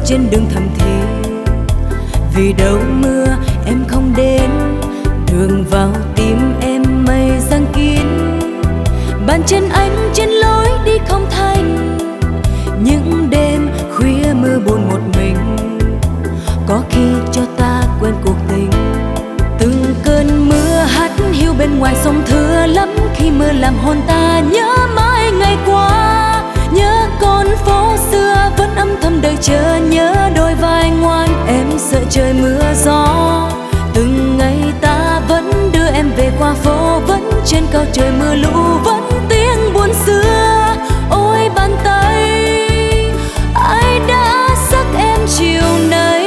trên đường thầm thì. Vì đâu mưa em không đến, đường vào tim em mây giăng kín. Bàn chân anh trên lối đi không thành, những đêm khuya mưa buồn một mình. Có khi cho ta quên cuộc tình. Từng cơn mưa hắt hiu bên ngoài sông thưa lắm, khi mưa làm hồn ta nhớ mãi ngày qua. Nhớ con phố xưa vẫn âm thầm đợi chờ, nhớ đôi vai ngoan em sợ trời mưa gió. Từng ngày ta vẫn đưa em về qua phố, vẫn trên cao trời mưa lũ, vẫn tiếng buồn xưa. Ôi bàn tay ai đã sắc em chiều nay,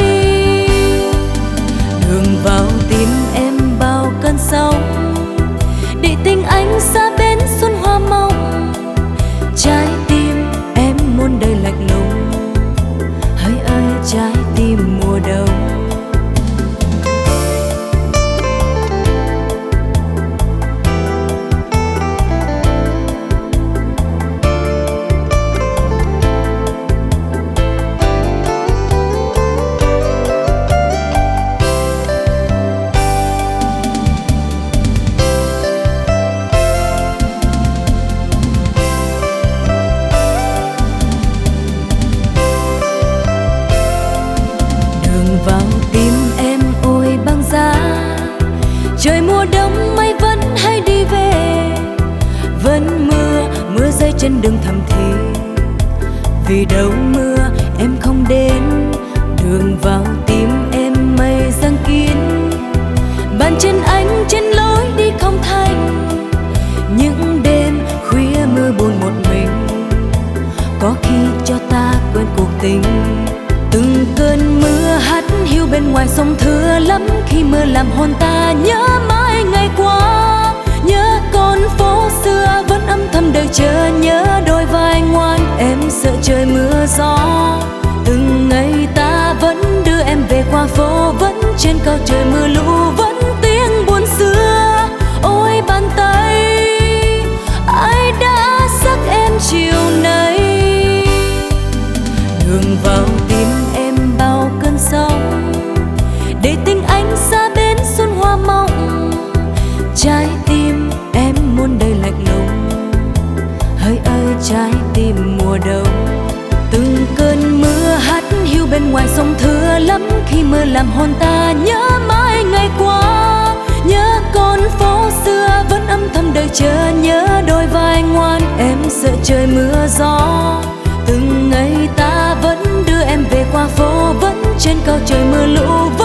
đường vào tim em bao cơn sóng, để tình anh xa bến xuân hoa mộng. Trái tim em muôn đời lạnh lùng, hỡi ơi trái tim mùa đông. Vào tim em ôi băng giá, trời mùa đông mây vẫn hay đi về. Vẫn mưa rơi trên đường thầm thì. Vì đâu mưa em không đến, đường vào tim em mây giăng kín. Bàn chân anh trên lối đi không thành, những đêm khuya mưa buồn một mình. Có khi cho ta quên cuộc tình. Từng cơn mưa hắt hiu bên ngoài sông thưa lắm, khi mưa làm hồn ta nhớ mãi ngày qua. Nhớ con phố xưa vẫn âm thầm đợi chờ, nhớ đôi vai ngoan em sợ trời mưa gió. Từng ngày ta vẫn đưa em về qua phố, vẫn trên cao trời mưa lũ, vẫn tiếng buồn xưa. Ôi bàn tay ai đã sắc em chiều nay, đường vào tim em bao cơn sóng, để tình anh xa bến xuân hoa mộng. Trái tim em muôn đời lạnh lùng, hỡi ơi trái tim mùa đông. Từng cơn mưa hắt hiu bên ngoài sông thưa lắm, khi mưa làm hồn ta nhớ mãi ngày qua. Nhớ con phố xưa vẫn âm thầm đợi chờ, nhớ đôi vai ngoan em sợ trời mưa gió. Từng ngày ta vẫn đưa em về qua phố, vẫn trên cao trời mưa lũ.